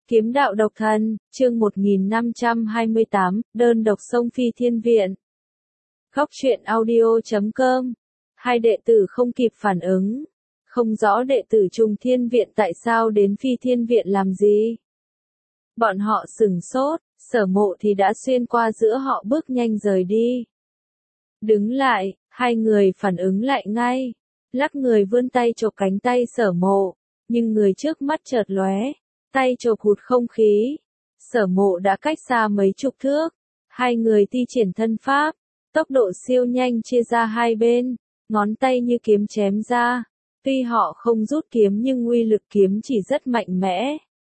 Kiếm đạo độc thân, chương 1528, đơn độc xông Phi Thiên Viện. Góc truyện audio.com. Hai đệ tử không kịp phản ứng. Không rõ đệ tử Trùng Thiên Viện tại sao đến Phi Thiên Viện làm gì. Bọn họ sửng sốt, Sở Mộ thì đã xuyên qua giữa họ bước nhanh rời đi. Đứng lại, hai người phản ứng lại ngay. Lắc người vươn tay chộp cánh tay Sở Mộ, nhưng người trước mắt chợt lóe. Tay chộp hụt không khí. Sở Mộ đã cách xa mấy chục thước. Hai người thi triển thân pháp. Tốc độ siêu nhanh chia ra hai bên. Ngón tay như kiếm chém ra. Tuy họ không rút kiếm nhưng uy lực kiếm chỉ rất mạnh mẽ.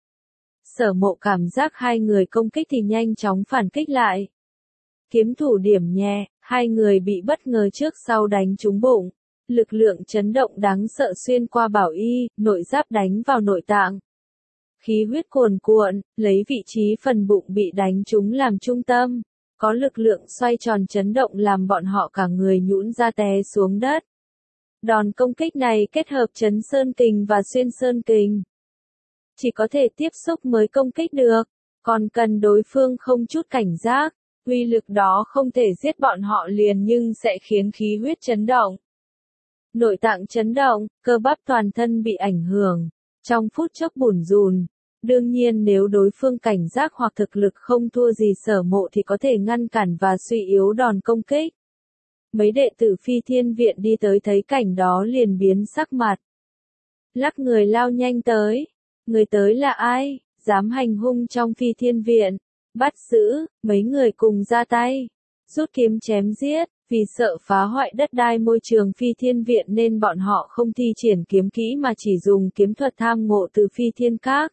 Sở Mộ cảm giác hai người công kích thì nhanh chóng phản kích lại. Kiếm thủ điểm nhẹ, hai người bị bất ngờ trước sau đánh trúng bụng. Lực lượng chấn động đáng sợ xuyên qua bảo y, nội giáp đánh vào nội tạng. Khí huyết cuồn cuộn, lấy vị trí phần bụng bị đánh trúng làm trung tâm. Có lực lượng xoay tròn chấn động làm bọn họ cả người nhũn ra té xuống đất. Đòn công kích này kết hợp chấn sơn kình và xuyên sơn kình. Chỉ có thể tiếp xúc mới công kích được, còn cần đối phương không chút cảnh giác. Uy lực đó không thể giết bọn họ liền nhưng sẽ khiến khí huyết chấn động. Nội tạng chấn động, cơ bắp toàn thân bị ảnh hưởng. Trong phút chốc bủn rùn. Đương nhiên nếu đối phương cảnh giác hoặc thực lực không thua gì Sở Mộ thì có thể ngăn cản và suy yếu đòn công kích. Mấy đệ tử Phi Thiên Viện đi tới thấy cảnh đó liền biến sắc mặt. Lắc người lao nhanh tới. Người tới là ai? Dám hành hung trong Phi Thiên Viện. Bắt giữ, mấy người cùng ra tay. Rút kiếm chém giết. Vì sợ phá hoại đất đai môi trường Phi Thiên Viện nên bọn họ không thi triển kiếm kỹ mà chỉ dùng kiếm thuật tham ngộ từ Phi Thiên Các.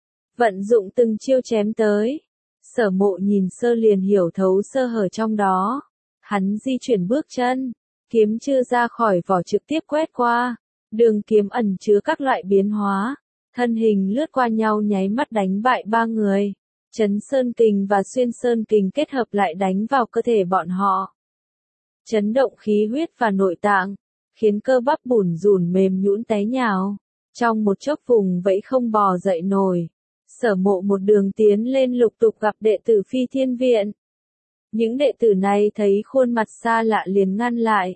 Vận dụng từng chiêu chém tới. Sở Mộ nhìn sơ liền hiểu thấu sơ hở trong đó. Hắn di chuyển bước chân. Kiếm chưa ra khỏi vỏ trực tiếp quét qua. Đường kiếm ẩn chứa các loại biến hóa. Thân hình lướt qua nhau nháy mắt đánh bại ba người. Chấn sơn kình và xuyên sơn kình kết hợp lại đánh vào cơ thể bọn họ. Chấn động khí huyết và nội tạng. Khiến cơ bắp bủn rủn mềm nhũn té nhào. Trong một chốc vùng vẫy không bò dậy nổi. Sở Mộ một đường tiến lên lục tục gặp đệ tử Phi Thiên Viện. Những đệ tử này thấy khuôn mặt xa lạ liền ngăn lại.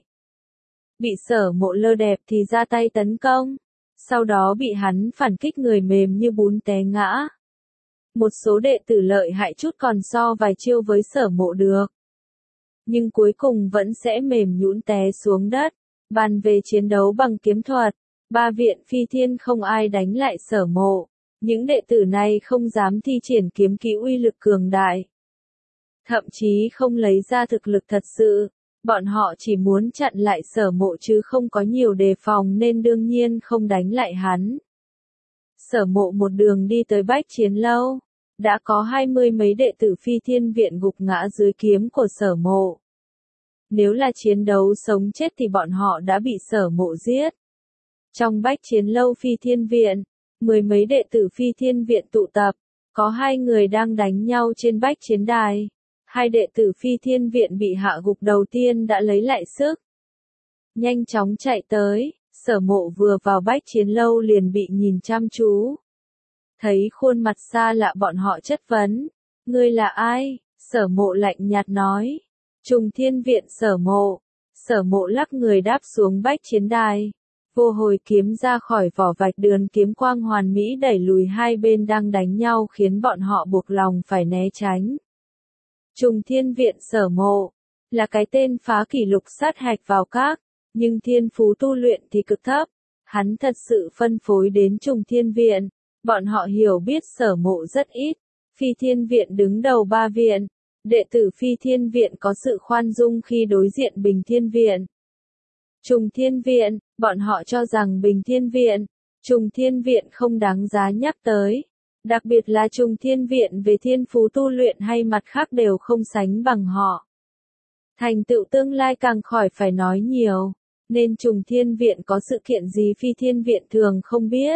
Bị Sở Mộ lơ đẹp thì ra tay tấn công. Sau đó bị hắn phản kích người mềm như bún té ngã. Một số đệ tử lợi hại chút còn so vài chiêu với Sở Mộ được. Nhưng cuối cùng vẫn sẽ mềm nhũn té xuống đất. Bàn về chiến đấu bằng kiếm thuật, ba viện Phi Thiên không ai đánh lại Sở Mộ. Những đệ tử này không dám thi triển kiếm kỹ uy lực cường đại. Thậm chí không lấy ra thực lực thật sự. Bọn họ chỉ muốn chặn lại Sở Mộ chứ không có nhiều đề phòng nên đương nhiên không đánh lại hắn. Sở Mộ một đường đi tới Bách Chiến Lâu. Đã có 20 mấy đệ tử Phi Thiên Viện gục ngã dưới kiếm của Sở Mộ. Nếu là chiến đấu sống chết thì bọn họ đã bị Sở Mộ giết. Trong Bách Chiến Lâu Phi Thiên Viện, 10 mấy đệ tử Phi Thiên Viện tụ tập, có 2 người đang đánh nhau trên Bách Chiến Đài. 2 đệ tử Phi Thiên Viện bị hạ gục đầu tiên đã lấy lại sức. Nhanh chóng chạy tới, Sở Mộ vừa vào Bách Chiến Lâu liền bị nhìn chăm chú. Thấy khuôn mặt xa lạ bọn họ chất vấn. Ngươi là ai? Sở Mộ lạnh nhạt nói. Trùng Thiên Viện Sở Mộ. Sở Mộ lắc người đáp xuống Bách Chiến Đài. Vô hồi kiếm ra khỏi vỏ vạch đường kiếm quang hoàn mỹ đẩy lùi hai bên đang đánh nhau khiến bọn họ buộc lòng phải né tránh. Trùng Thiên Viện Sở Mộ là cái tên phá kỷ lục sát hạch vào các, nhưng thiên phú tu luyện thì cực thấp. Hắn thật sự phân phối đến Trùng Thiên Viện, bọn họ hiểu biết Sở Mộ rất ít. Phi Thiên Viện đứng đầu ba viện, đệ tử Phi Thiên Viện có sự khoan dung khi đối diện Bình Thiên Viện. Trùng Thiên Viện, bọn họ cho rằng Bình Thiên Viện, Trùng Thiên Viện không đáng giá nhắc tới. Đặc biệt là Trùng Thiên Viện về thiên phú tu luyện hay mặt khác đều không sánh bằng họ. Thành tựu tương lai càng khỏi phải nói nhiều, nên Trùng Thiên Viện có sự kiện gì Phi Thiên Viện thường không biết.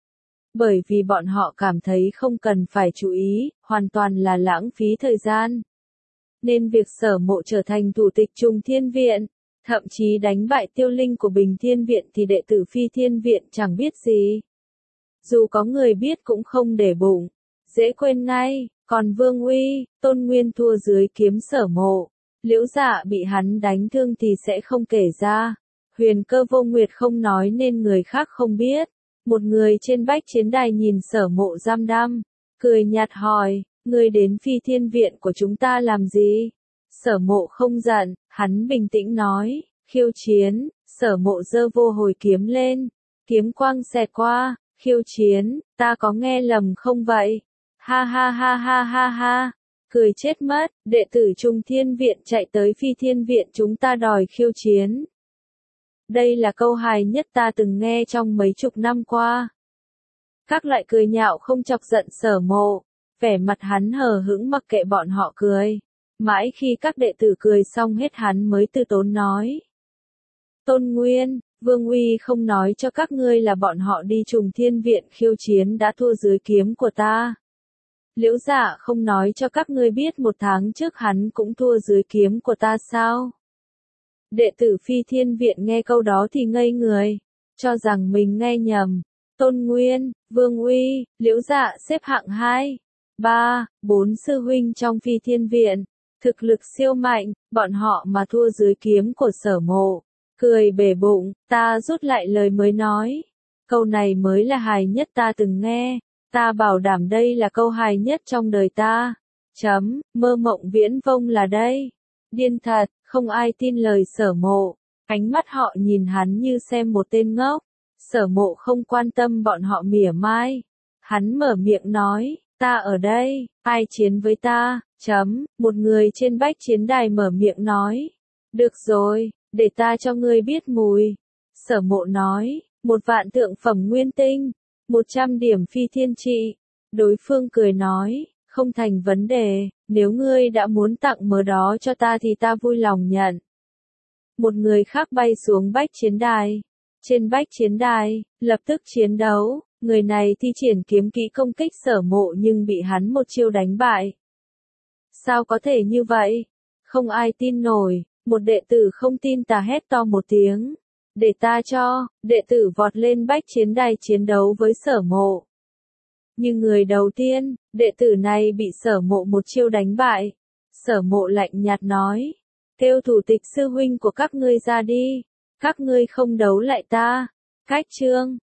Bởi vì bọn họ cảm thấy không cần phải chú ý, hoàn toàn là lãng phí thời gian. Nên việc Sở Mộ trở thành thủ tịch Trùng Thiên Viện, thậm chí đánh bại Tiêu Linh của Bình Thiên Viện thì đệ tử Phi Thiên Viện chẳng biết gì. Dù có người biết cũng không để bụng. dễ quên ngay, còn Vương Uy, Tôn Nguyên thua dưới kiếm Sở Mộ. Liễu Dạ bị hắn đánh thương thì sẽ không kể ra. Huyền Cơ Vô Nguyệt không nói nên người khác không biết. Một người trên bách chiến đài nhìn Sở Mộ giam đăm, cười nhạt hỏi, ngươi đến Phi Thiên Viện của chúng ta làm gì? Sở Mộ không giận, hắn bình tĩnh nói, khiêu chiến. Sở Mộ giơ vô hồi kiếm lên, kiếm quang xẹt qua, khiêu chiến, ta có nghe lầm không vậy? Ha ha ha ha ha ha, cười chết mất, đệ tử Trung Thiên Viện chạy tới Phi Thiên Viện chúng ta đòi khiêu chiến. Đây là câu hài nhất ta từng nghe trong mấy chục năm qua. Các lại cười nhạo không chọc giận Sở Mộ, vẻ mặt hắn hờ hững mặc kệ bọn họ cười. Mãi khi các đệ tử cười xong hết hắn mới từ tốn nói. Tôn Nguyên, Vương Uy không nói cho các ngươi là bọn họ đi Trùng Thiên Viện khiêu chiến đã thua dưới kiếm của ta. Liễu Dạ không nói cho các ngươi biết một tháng trước hắn cũng thua dưới kiếm của ta sao? Đệ tử Phi Thiên Viện nghe câu đó thì ngây người, cho rằng mình nghe nhầm. Tôn Nguyên, Vương Uy, Liễu Dạ xếp hạng 2, 3, 4 sư huynh trong Phi Thiên Viện, thực lực siêu mạnh, bọn họ mà thua dưới kiếm của Sở Mộ. Cười bể bụng, ta rút lại lời mới nói. Câu này mới là hài nhất ta từng nghe. Ta bảo đảm đây là câu hài nhất trong đời ta. Mơ mộng viễn vông là đây. Điên thật, không ai tin lời Sở Mộ. Ánh mắt họ nhìn hắn như xem một tên ngốc. Sở Mộ không quan tâm bọn họ mỉa mai. Hắn mở miệng nói, ta ở đây, ai chiến với ta? Một người trên bách chiến đài mở miệng nói. Được rồi, để ta cho ngươi biết mùi. Sở Mộ nói, 1.000 thượng phẩm nguyên tinh, 100 điểm phi thiên trị. Đối phương cười nói, không thành vấn đề, nếu ngươi đã muốn tặng mớ đó cho ta thì ta vui lòng nhận. Một người khác bay xuống bách chiến đài. Trên bách chiến đài, lập tức chiến đấu, người này thi triển kiếm kỹ công kích Sở Mộ nhưng bị hắn một chiêu đánh bại. Sao có thể như vậy? Không ai tin nổi, một đệ tử không tin tà hét to một tiếng. Để ta cho, đệ tử vọt lên bách chiến đài chiến đấu với Sở Mộ. Nhưng người đầu tiên, đệ tử này bị Sở Mộ một chiêu đánh bại. Sở Mộ lạnh nhạt nói, kêu thủ tịch sư huynh của các ngươi ra đi, các ngươi không đấu lại ta. Cách chương